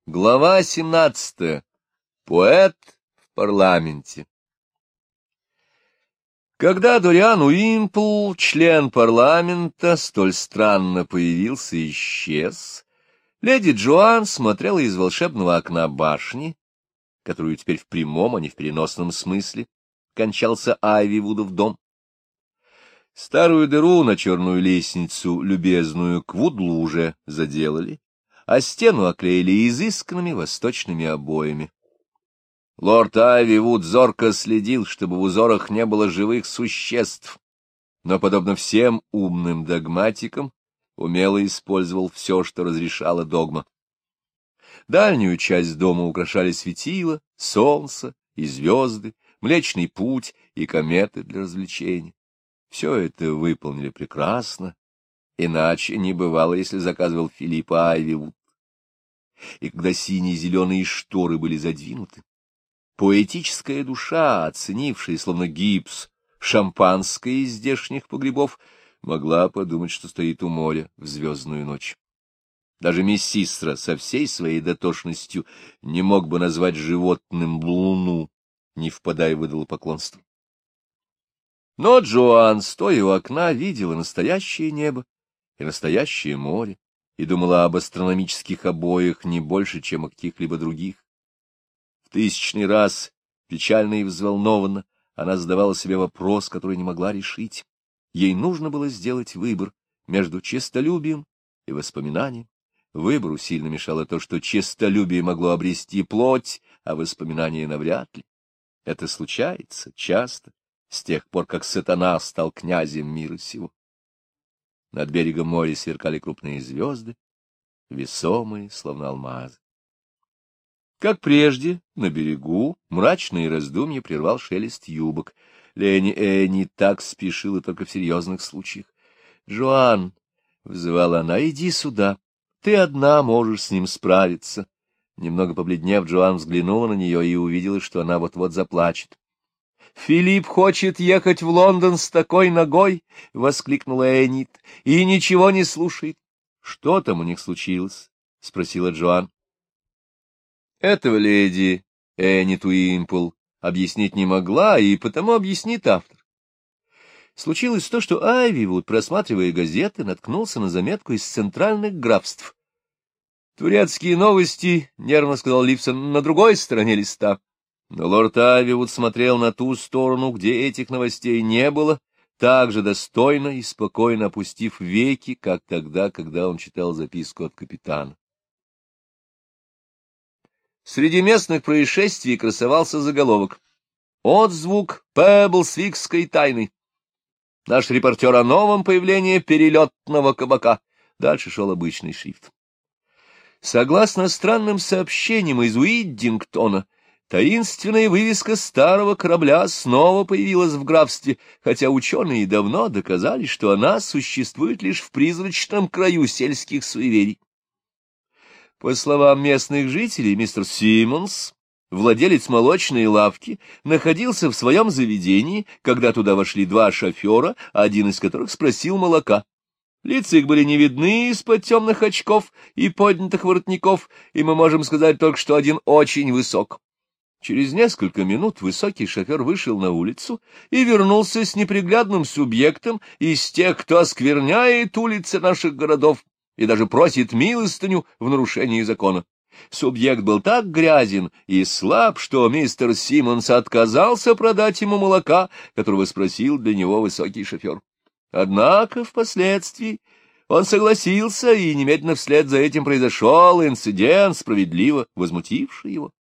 Глава 17. Поэт в парламенте. Когда Дориан Уимпл, член парламента, столь странно появился и исчез, леди Джоан смотрела из волшебного окна башни, которую теперь в прямом, а не в переносном смысле кончался Айвивудов дом. Старую дыру на черную лестницу, любезную к Вудлу, уже заделали, а стену оклеили изысканными восточными обоями. Лорд Айвивуд зорко следил, чтобы в узорах не было живых существ, но, подобно всем умным догматикам, умело использовал все, что разрешала догма. Дальнюю часть дома украшали светила, солнце и звезды, Млечный Путь и кометы для развлечения. Все это выполнили прекрасно, иначе не бывало, если заказывал Филипп Айвивуд. И когда синие и зеленые шторы были задвинуты, поэтическая душа, оценившая, словно гипс, шампанское из здешних погребов, могла подумать, что стоит у моря в звездную ночь. Даже Мессистра со всей своей дотошностью не мог бы назвать животным луну, не впадая в идолопоклонство. Но Джоан, стоя у окна, видела настоящее небо и настоящее море, и думала об астрономических обоях не больше, чем о каких-либо других. В тысячный раз, печально и взволнованно, она задавала себе вопрос, который не могла решить. Ей нужно было сделать выбор между честолюбием и воспоминанием. Выбору сильно мешало то, что честолюбие могло обрести плоть, а воспоминания навряд ли. Это случается часто, с тех пор, как сатана стал князем мира сего. Над берегом моря сверкали крупные звезды, весомые, словно алмазы. Как прежде, на берегу мрачные раздумья прервал шелест юбок. Леди Энни так спешила только в серьезных случаях. — Джоан, — взывала она, — иди сюда. Ты одна можешь с ним справиться. Немного побледнев, Джоан взглянула на нее и увидела, что она вот-вот заплачет. — Филипп хочет ехать в Лондон с такой ногой, — воскликнула Эннит, — и ничего не слушает. — Что там у них случилось? — спросила Джоан. Этого леди Эннит Уимпл объяснить не могла, и потому объяснит автор. Случилось то, что Айвивуд, просматривая газеты, наткнулся на заметку из центральных графств. «Турецкие новости», — нервно сказал Ливсон, — «на другой стороне листа». Но лорд Айвивуд смотрел на ту сторону, где этих новостей не было, так же достойно и спокойно опустив веки, как тогда, когда он читал записку от капитана. Среди местных происшествий красовался заголовок «Отзвук Пеблсвикской тайны». Наш репортер о новом появлении перелетного кабака. Дальше шел обычный шрифт. Согласно странным сообщениям из Уиддингтона, таинственная вывеска старого корабля снова появилась в графстве, хотя ученые давно доказали, что она существует лишь в призрачном краю сельских суеверий. По словам местных жителей, мистер Симмонс, владелец молочной лавки, находился в своем заведении, когда туда вошли два шофера, один из которых спросил молока. Лица их были не видны из-под темных очков и поднятых воротников, и мы можем сказать только, что один очень высок. Через несколько минут высокий шофер вышел на улицу и вернулся с неприглядным субъектом из тех, кто оскверняет улицы наших городов и даже просит милостыню в нарушении закона. Субъект был так грязен и слаб, что мистер Симмонс отказался продать ему молока, которого спросил для него высокий шофер. Однако впоследствии он согласился, и немедленно вслед за этим произошел инцидент, справедливо возмутивший его.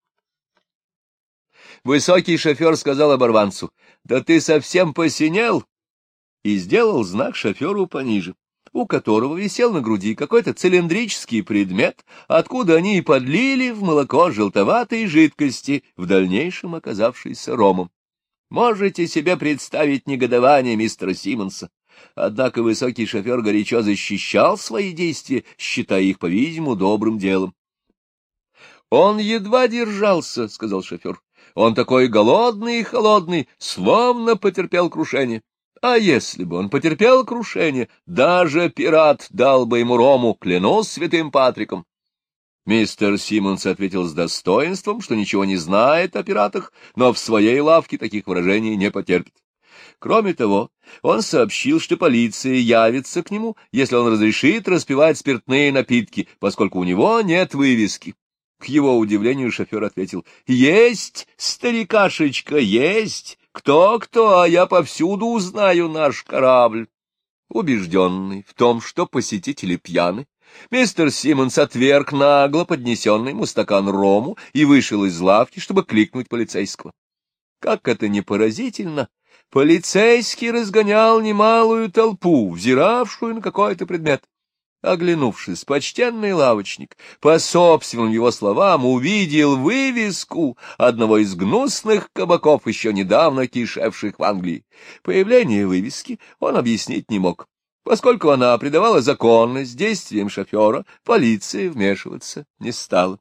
Высокий шофер сказал оборванцу: «Да ты совсем посинел!» и сделал знак шоферу пониже, у которого висел на груди какой-то цилиндрический предмет, откуда они и подлили в молоко желтоватой жидкости, в дальнейшем оказавшейся ромом. Можете себе представить негодование мистера Симмонса. Однако высокий шофер горячо защищал свои действия, считая их, по-видимому, добрым делом. — Он едва держался, — сказал шофер. — Он такой голодный и холодный, словно потерпел крушение. А если бы он потерпел крушение, даже пират дал бы ему рому, клянусь святым Патриком. Мистер Симмонс ответил с достоинством, что ничего не знает о пиратах, но в своей лавке таких выражений не потерпит. Кроме того, он сообщил, что полиция явится к нему, если он разрешит распивать спиртные напитки, поскольку у него нет вывески. К его удивлению шофер ответил: «Есть, старикашечка, есть! Кто-кто, а я повсюду узнаю наш корабль». Убежденный в том, что посетители пьяны, мистер Симмонс отверг нагло поднесенный ему стакан рому и вышел из лавки, чтобы кликнуть полицейского. Как это не поразительно, полицейский разгонял немалую толпу, взиравшую на какой-то предмет. Оглянувшись, почтенный лавочник, по собственным его словам, увидел вывеску одного из гнусных кабаков, еще недавно кишевших в Англии. Появление вывески он объяснить не мог. Поскольку она придавала законность действиям шофера, полиция вмешиваться не стала.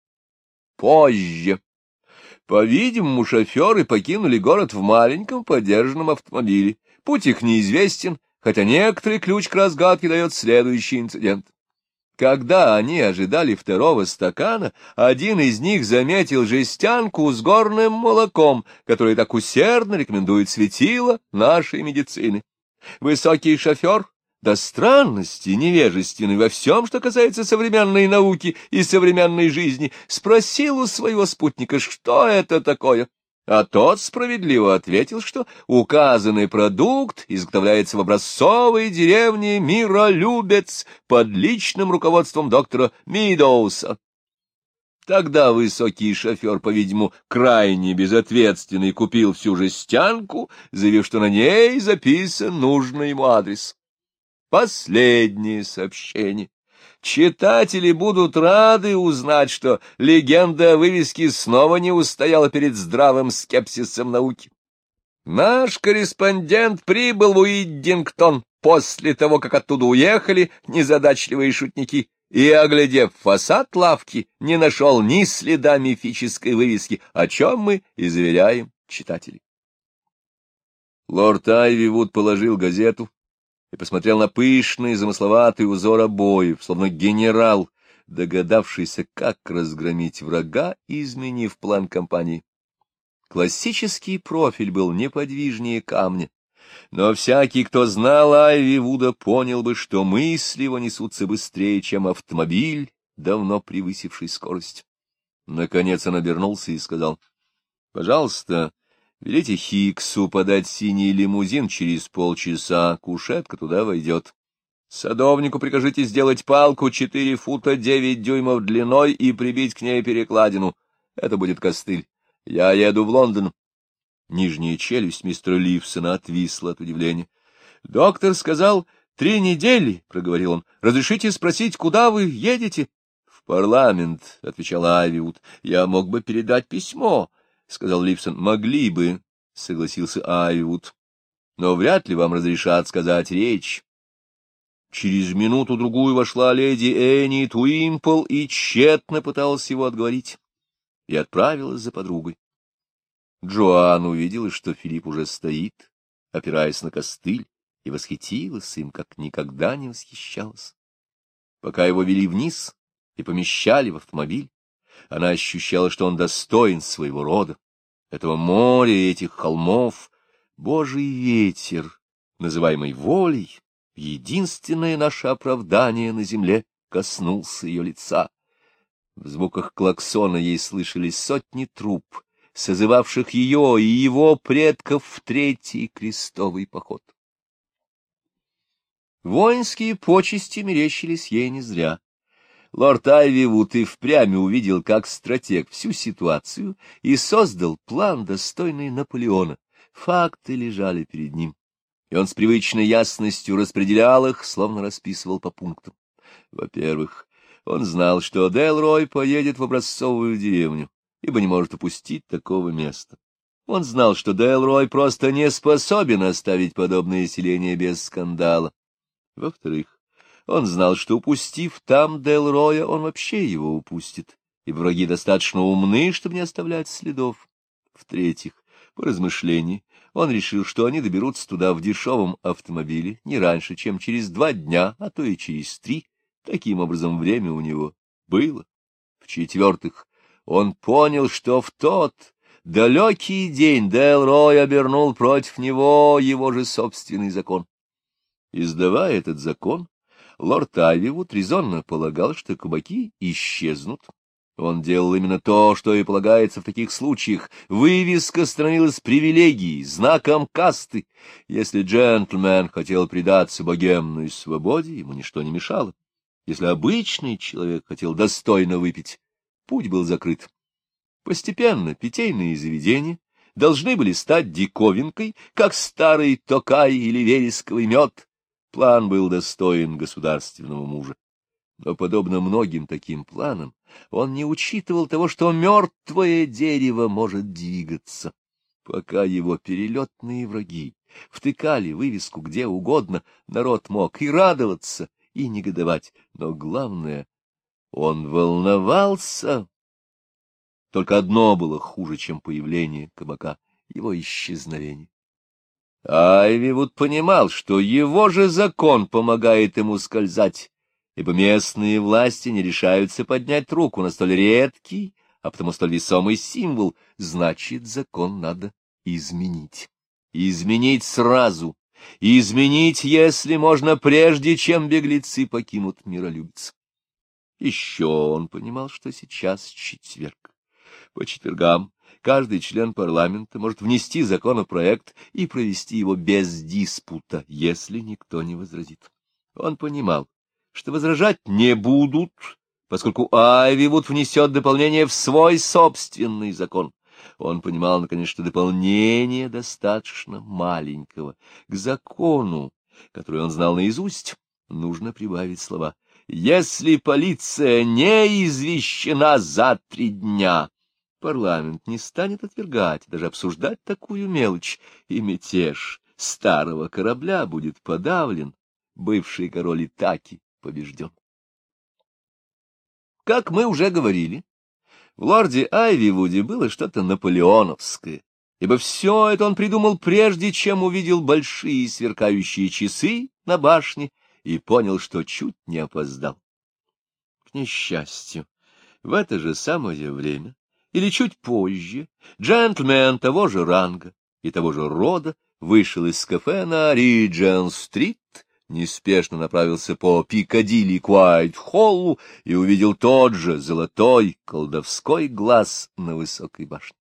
Позже. По-видимому, шоферы покинули город в маленьком подержанном автомобиле. Путь их неизвестен, хотя некоторый ключ к разгадке дает следующий инцидент. Когда они ожидали второго стакана, один из них заметил жестянку с горным молоком, которое так усердно рекомендует светило нашей медицины. Высокий шофер, до странности невежественный во всем, что касается современной науки и современной жизни, спросил у своего спутника, что это такое. А тот справедливо ответил, что указанный продукт изготовляется в образцовой деревне Миролюбец под личным руководством доктора Мидоуса. Тогда высокий шофер, по-видимому, крайне безответственный, купил всю жестянку, заявив, что на ней записан нужный ему адрес. Последнее сообщение. Читатели будут рады узнать, что легенда о вывеске снова не устояла перед здравым скепсисом науки. Наш корреспондент прибыл в Уиддингтон после того, как оттуда уехали незадачливые шутники, и, оглядев фасад лавки, не нашел ни следа мифической вывески, о чем мы и заверяем читателей. Лорд Айвивуд положил газету и посмотрел на пышный замысловатый узор обоев, словно генерал, догадавшийся, как разгромить врага, изменив план кампании. Классический профиль был неподвижнее камня, но всякий, кто знал Айвивуда, понял бы, что мысли его несутся быстрее, чем автомобиль, давно превысивший скорость. Наконец он обернулся и сказал: — Пожалуйста, велите Хиксу подать синий лимузин через полчаса, кушетка туда войдет. Садовнику прикажите сделать палку 4 фута 9 дюймов длиной и прибить к ней перекладину. Это будет костыль. Я еду в Лондон. Нижняя челюсть мистера Ливсона отвисла от удивления. — Доктор сказал 3 недели, — проговорил он. — Разрешите спросить, куда вы едете? — В парламент, — отвечал Айвивуд. — Я мог бы передать письмо, — сказал Ливсон. — Могли бы, — согласился Айвивуд. — Но вряд ли вам разрешат сказать речь. Через минуту-другую вошла леди Энни Туимпл и тщетно пыталась его отговорить, и отправилась за подругой. Джоан увидела, что Филипп уже стоит, опираясь на костыль, и восхитилась им, как никогда не восхищалась. Пока его вели вниз и помещали в автомобиль, она ощущала, что он достоин своего рода, этого моря и этих холмов. Божий ветер, называемый волей, единственное наше оправдание на земле, коснулся ее лица. В звуках клаксона ей слышались сотни труб, созывавших ее и его предков в Третий крестовый поход. Воинские почести мерещились ей не зря. Лорд Айвивуд и впрямь увидел как стратег всю ситуацию и создал план, достойный Наполеона. Факты лежали перед ним, и он с привычной ясностью распределял их, словно расписывал по пунктам. Во-первых, он знал, что Делрой поедет в образцовую деревню, ибо не может упустить такого места. Он знал, что Делрой просто не способен оставить подобное селение без скандала. Во-вторых, он знал, что, упустив там Делроя, он вообще его упустит, и враги достаточно умны, чтобы не оставлять следов. В-третьих, по размышлении, он решил, что они доберутся туда в дешевом автомобиле не раньше, чем через 2 дня, а то и через 3. Таким образом, время у него было. В-четвертых, он понял, что в тот далекий день Делрой обернул против него его же собственный закон. Издавая этот закон, лорд Айвивуд резонно полагал, что кабаки исчезнут. Он делал именно то, что и полагается в таких случаях. Вывеска становилась привилегией, знаком касты. Если джентльмен хотел предаться богемной свободе, ему ничто не мешало. Если обычный человек хотел достойно выпить, путь был закрыт. Постепенно питейные заведения должны были стать диковинкой, как старый токай или вересковый мед. План был достоин государственного мужа. Но, подобно многим таким планам, он не учитывал того, что мертвое дерево может двигаться. Пока его перелетные враги втыкали вывеску где угодно, народ мог и радоваться, и негодовать. Но главное, он волновался. Только одно было хуже, чем появление кабака — его исчезновение. Айвивуд понимал, что его же закон помогает ему скользать, ибо местные власти не решаются поднять руку на столь редкий, а потому столь весомый символ. Значит, закон надо изменить. Изменить сразу. Изменить, если можно, прежде чем беглецы покинут миролюбец. Еще он понимал, что сейчас четверг. По четвергам каждый член парламента может внести законопроект и провести его без диспута, если никто не возразит. Он понимал, что возражать не будут, поскольку Айвивуд внесет дополнение в свой собственный закон. Он понимал, наконец, что дополнение достаточно маленького. К закону, который он знал наизусть, нужно прибавить слова: «Если полиция не извещена за 3 дня», парламент не станет отвергать, даже обсуждать такую мелочь, и мятеж старого корабля будет подавлен, бывший король Итаки побежден. Как мы уже говорили, в лорде Айвивуде было что-то наполеоновское, ибо все это он придумал прежде, чем увидел большие сверкающие часы на башне и понял, что чуть не опоздал. К несчастью, в это же самое время или чуть позже джентльмен того же ранга и того же рода вышел из кафе на Риджент-стрит, неспешно направился по Пикадилли к Уайт-Холлу и увидел тот же золотой колдовской глаз на высокой башне.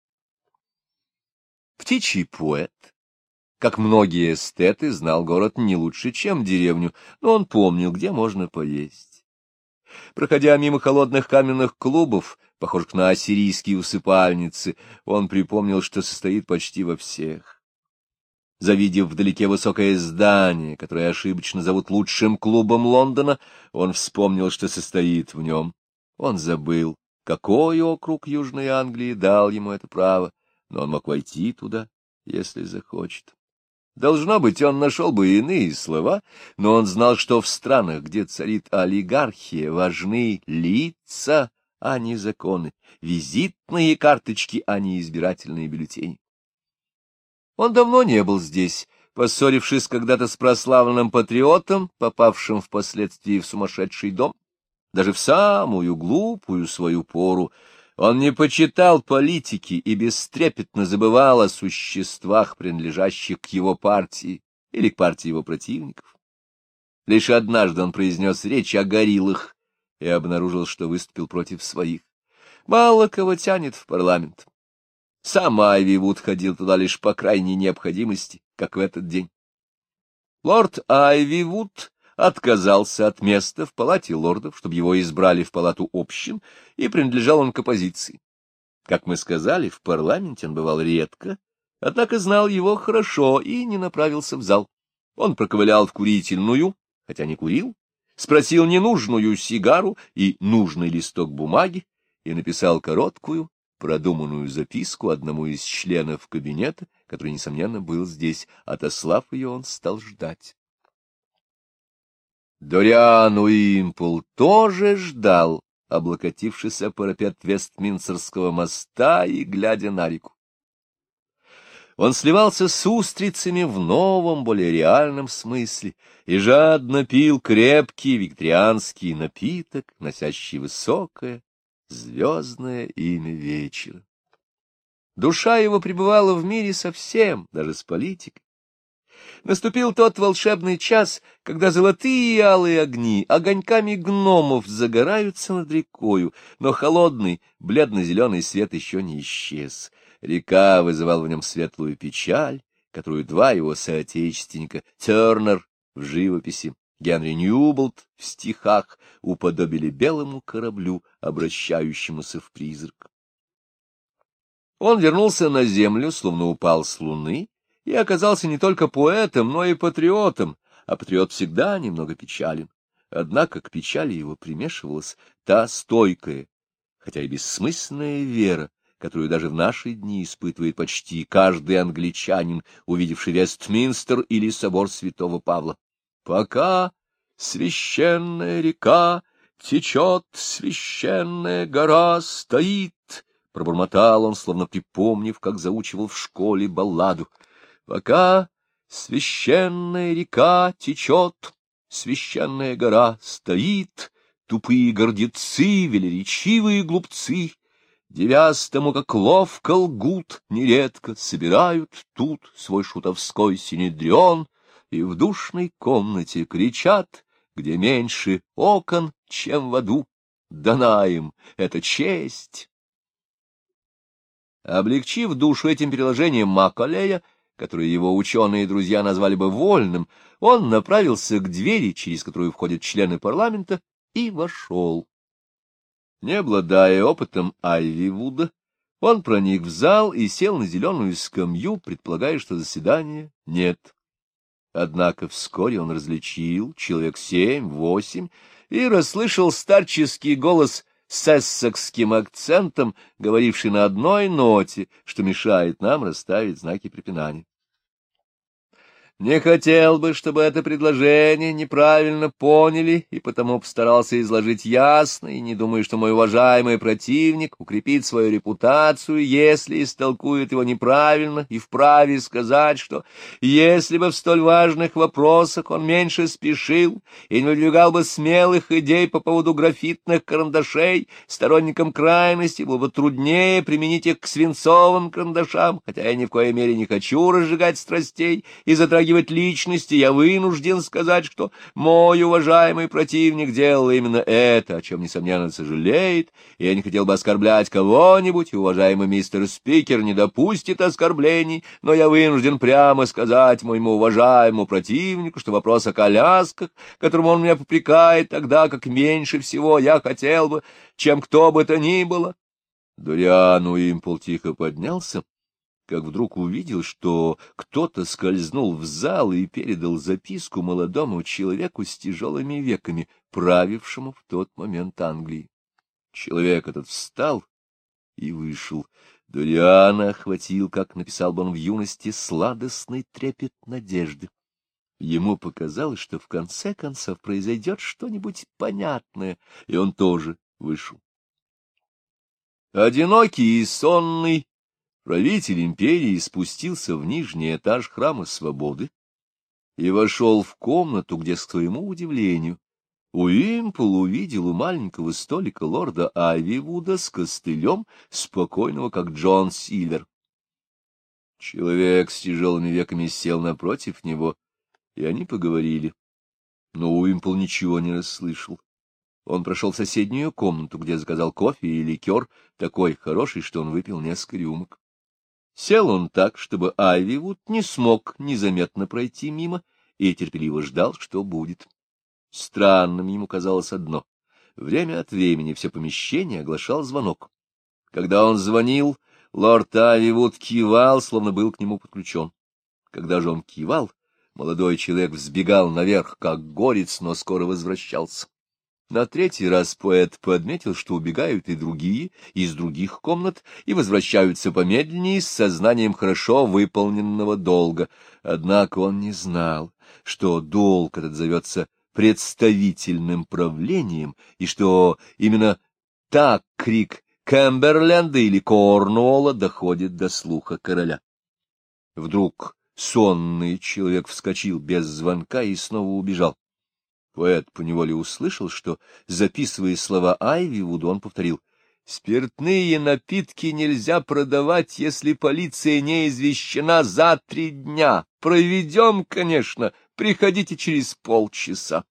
Птичий поэт, как многие эстеты, знал город не лучше, чем деревню, но он помнил, где можно поесть. Проходя мимо холодных каменных клубов, похожих на ассирийские усыпальницы, он припомнил, что состоит почти во всех. Завидев вдалеке высокое здание, которое ошибочно зовут лучшим клубом Лондона, он вспомнил, что состоит в нем. Он забыл, какой округ Южной Англии дал ему это право, но он мог войти туда, если захочет. Должно быть, он нашел бы иные слова, но он знал, что в странах, где царит олигархия, важны лица, а не законы, визитные карточки, а не избирательные бюллетени. Он давно не был здесь, поссорившись когда-то с прославленным патриотом, попавшим впоследствии в сумасшедший дом. Даже в самую глупую свою пору он не почитал политики и бестрепетно забывал о существах, принадлежащих к его партии или к партии его противников. Лишь однажды он произнес речь о гориллах и обнаружил, что выступил против своих. Мало кого тянет в парламент. Сам Айвивуд ходил туда лишь по крайней необходимости, как в этот день. Лорд Айвивуд отказался от места в палате лордов, чтобы его избрали в палату общин, и принадлежал он к оппозиции. Как мы сказали, в парламенте он бывал редко, однако знал его хорошо и не направился в зал. Он проковылял в курительную, хотя не курил, спросил ненужную сигару и нужный листок бумаги и написал короткую, продуманную записку одному из членов кабинета, который, несомненно, был здесь. Отослав ее, он стал ждать. Дориан Уимпл тоже ждал, облокотившись о парапет Вестминстерского моста и глядя на реку. Он сливался с устрицами в новом, более реальном смысле и жадно пил крепкий викторианский напиток, носящий высокое звездное имя вечера. Душа его пребывала в мире совсем, даже с политикой. Наступил тот волшебный час, когда золотые и алые огни огоньками гномов загораются над рекою, но холодный, бледно-зеленый свет еще не исчез. Река вызывала в нем светлую печаль, которую два его соотечественника, Тернер в живописи, Генри Ньюболт в стихах, уподобили белому кораблю, обращающемуся в призрак. Он вернулся на землю, словно упал с луны, и оказался не только поэтом, но и патриотом, а патриот всегда немного печален. Однако к печали его примешивалась та стойкая, хотя и бессмысленная вера, которую даже в наши дни испытывает почти каждый англичанин, увидевший Вестминстер или собор святого Павла. «Пока священная река течет, священная гора стоит», — пробормотал он, словно припомнив, как заучивал в школе балладу. «Пока священная река течет, священная гора стоит, тупые гордецы, велеречивые глупцы, девясь тому, как ловко лгут, нередко собирают тут свой шутовской синедрион и в душной комнате кричат, где меньше окон, чем в аду, дана им эта честь». Облегчив душу этим переложением Маколея, которое его ученые друзья назвали бы вольным, он направился к двери, через которую входят члены парламента, и вошел. Не обладая опытом Айвивуда, он проник в зал и сел на зеленую скамью, предполагая, что заседания нет. Однако вскоре он различил человек 7-8 и расслышал старческий голос с эссекским акцентом, говоривший на одной ноте, что мешает нам расставить знаки препинания. Не хотел бы, чтобы это предложение неправильно поняли, и потому постарался изложить ясно, и не думаю, что мой уважаемый противник укрепит свою репутацию, если истолкует его неправильно, и вправе сказать, что если бы в столь важных вопросах он меньше спешил и не выдвигал бы смелых идей по поводу графитных карандашей, сторонникам крайности было бы труднее применить их к свинцовым карандашам, хотя я ни в коей мере не хочу разжигать страстей и затрагивать личности, я вынужден сказать, что мой уважаемый противник делал именно это, о чем, несомненно, сожалеет, и я не хотел бы оскорблять кого-нибудь, и уважаемый мистер спикер не допустит оскорблений, но я вынужден прямо сказать моему уважаемому противнику, что вопрос о колясках, которым он меня попрекает, тогда как меньше всего я хотел бы, чем кто бы то ни было. Дориан Уимпл тихо поднялся, как вдруг увидел, что кто-то скользнул в зал и передал записку молодому человеку с тяжелыми веками, правившему в тот момент Англией. Человек этот встал и вышел. Дориана охватил, как написал бы он в юности, сладостный трепет надежды. Ему показалось, что в конце концов произойдет что-нибудь понятное, и он тоже вышел. Одинокий и сонный, правитель империи спустился в нижний этаж Храма Свободы и вошел в комнату, где, к своему удивлению, Уимпл увидел у маленького столика лорда Айвивуда с костылем, спокойного, как Джон Сильвер. Человек с тяжелыми веками сел напротив него, и они поговорили. Но Уимпл ничего не расслышал. Он прошел в соседнюю комнату, где заказал кофе и ликер, такой хороший, что он выпил несколько рюмок. Сел он так, чтобы Айвивуд не смог незаметно пройти мимо, и терпеливо ждал, что будет. Странным ему казалось одно. Время от времени все помещение оглашал звонок. Когда он звонил, лорд Айвивуд кивал, словно был к нему подключен. Когда же он кивал, молодой человек взбегал наверх, как горец, но скоро возвращался. На третий раз поэт подметил, что убегают и другие из других комнат и возвращаются помедленнее с сознанием хорошо выполненного долга. Однако он не знал, что долг этот зовется представительным правлением, и что именно так крик Камберленда или Корнуолла доходит до слуха короля. Вдруг сонный человек вскочил без звонка и снова убежал. Поэт поневоле услышал, что, записывая слова Айвивуда, он повторил: Спиртные напитки нельзя продавать, если полиция не извещена за 3 дня. Проведем, конечно, приходите через полчаса.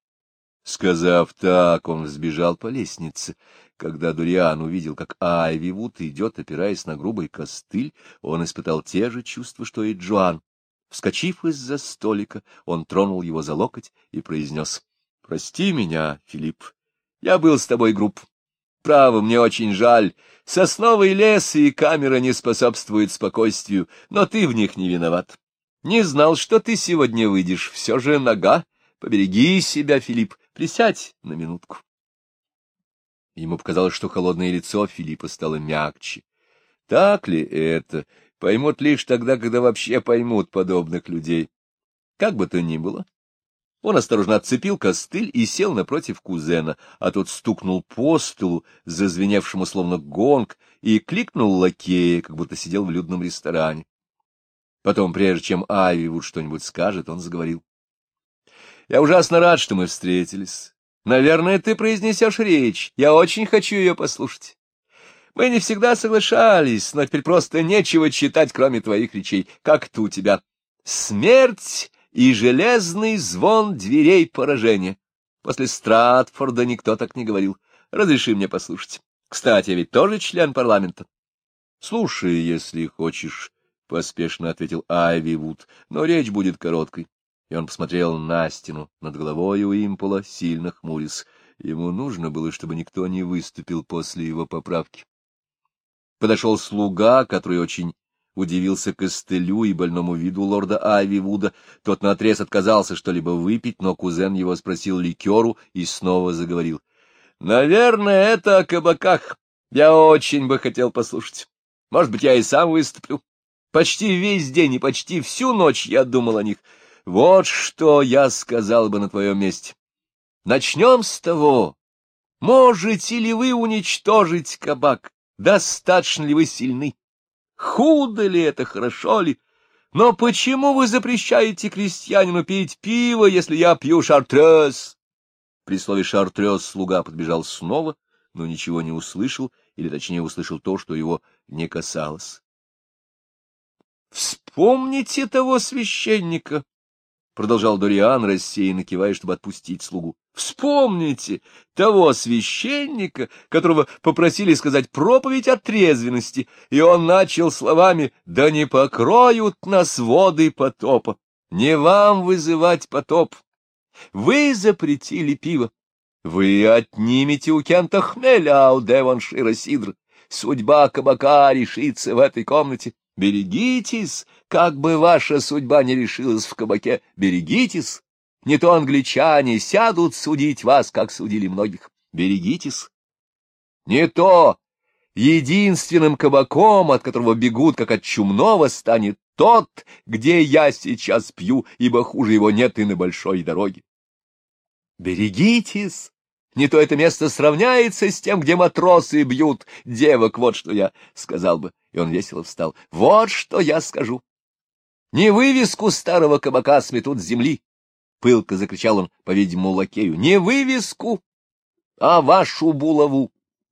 Сказав так, он взбежал по лестнице. Когда Дориан увидел, как Айвивуд идет, опираясь на грубый костыль, он испытал те же чувства, что и Джоан. Вскочив из-за столика, он тронул его за локоть и произнес: — Прости меня, Филипп, я был с тобой груб. Право, мне очень жаль. Сосновый лес и камера не способствуют спокойствию, но ты в них не виноват. Не знал, что ты сегодня выйдешь, все же нога. Побереги себя, Филипп, присядь на минутку. Ему показалось, что холодное лицо Филиппа стало мягче. Так ли это? Поймут лишь тогда, когда вообще поймут подобных людей. Как бы то ни было, он осторожно отцепил костыль и сел напротив кузена, а тот стукнул по столу, зазвеневшему словно гонг, и кликнул лакея, как будто сидел в людном ресторане. Потом, прежде чем Айвивуд что-нибудь скажет, он заговорил. — Я ужасно рад, что мы встретились. Наверное, ты произнесешь речь. Я очень хочу ее послушать. Мы не всегда соглашались, но теперь просто нечего читать, кроме твоих речей. Как-то у тебя смерть и железный звон дверей поражения. После Стратфорда никто так не говорил. Разреши мне послушать. Кстати, я ведь тоже член парламента. — Слушай, если хочешь, — поспешно ответил Айвивуд, — но речь будет короткой. И он посмотрел на стену над головой Уимпола, сильно хмурясь. Ему нужно было, чтобы никто не выступил после его поправки. Подошел слуга, который очень удивился костылю и больному виду лорда Айвивуда. Тот наотрез отказался что-либо выпить, но кузен его спросил ликеру и снова заговорил. — Наверное, это о кабаках. Я очень бы хотел послушать. Может быть, я и сам выступлю. Почти весь день и почти всю ночь я думал о них. Вот что я сказал бы на твоем месте. Начнем с того, можете ли вы уничтожить кабак, достаточно ли вы сильны, худо ли это, хорошо ли, но почему вы запрещаете крестьянину пить пиво, если я пью шартрез? При слове шартрез слуга подбежал снова, но ничего не услышал, или точнее услышал то, что его не касалось. Вспомните того священника, — продолжал Дориан, рассеянно кивая, чтобы отпустить слугу. — Вспомните того священника, которого попросили сказать проповедь о трезвенности, и он начал словами: «Да не покроют нас воды потопа! Не вам вызывать потоп! Вы запретили пиво! Вы отнимете у Кента хмель, а у Девоншира сидр! Судьба кабака решится в этой комнате! Берегитесь, как бы ваша судьба не решилась в кабаке, берегитесь, не то англичане сядут судить вас, как судили многих, берегитесь, не то единственным кабаком, от которого бегут, как от чумного, станет тот, где я сейчас пью, ибо хуже его нет и на большой дороге. Берегитесь! Не то это место сравняется с тем, где матросы бьют девок, вот что я сказал бы. И он весело встал. Вот что я скажу. Не вывеску старого кабака сметут с земли, — пылко закричал он, по-видимому, лакею. Не вывеску, а вашу булаву.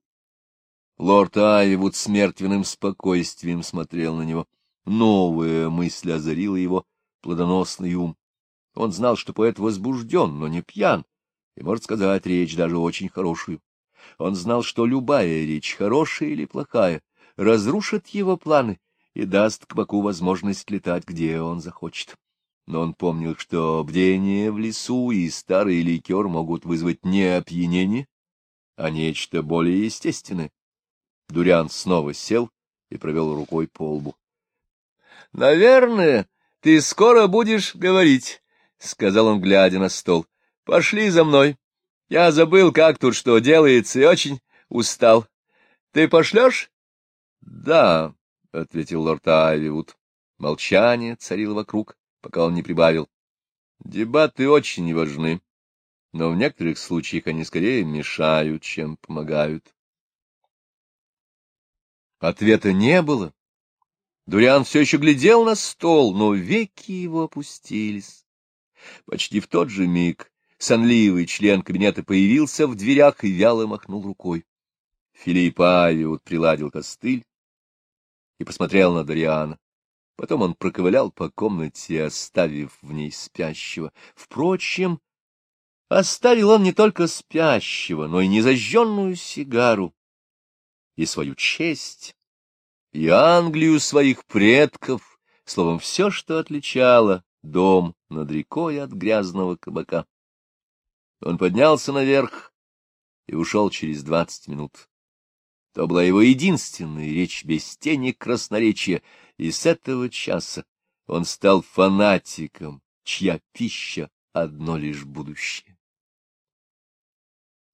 Лорд Айвивуд с мертвенным спокойствием смотрел на него. Новая мысль озарила его плодоносный ум. Он знал, что поэт возбужден, но не пьян, и, может сказать, речь даже очень хорошую. Он знал, что любая речь, хорошая или плохая, разрушит его планы и даст кабаку возможность летать, где он захочет. Но он помнил, что бдение в лесу и старый ликер могут вызвать не опьянение, а нечто более естественное. Дуриан снова сел и провел рукой по лбу. — Наверное, ты скоро будешь говорить, — сказал он, глядя на стол. — Пошли за мной. Я забыл, как тут что делается, и очень устал. Ты пошлешь? — Да, — ответил лорд Айвивуд. Молчание царило вокруг, пока он не прибавил. — Дебаты очень важны, но в некоторых случаях они скорее мешают, чем помогают. Ответа не было. Дуриан все еще глядел на стол, но веки его опустились. Почти в тот же миг сонливый член кабинета появился в дверях и вяло махнул рукой. Филипп Авиут приладил костыль и посмотрел на Дориана. Потом он проковылял по комнате, оставив в ней спящего. Впрочем, оставил он не только спящего, но и незажженную сигару, и свою честь, и Англию своих предков, словом, все, что отличало дом над рекой от грязного кабака. Он поднялся наверх и ушел через 20 минут. То была его единственная речь без тени красноречия, и с этого часа он стал фанатиком, чья пища — одно лишь будущее.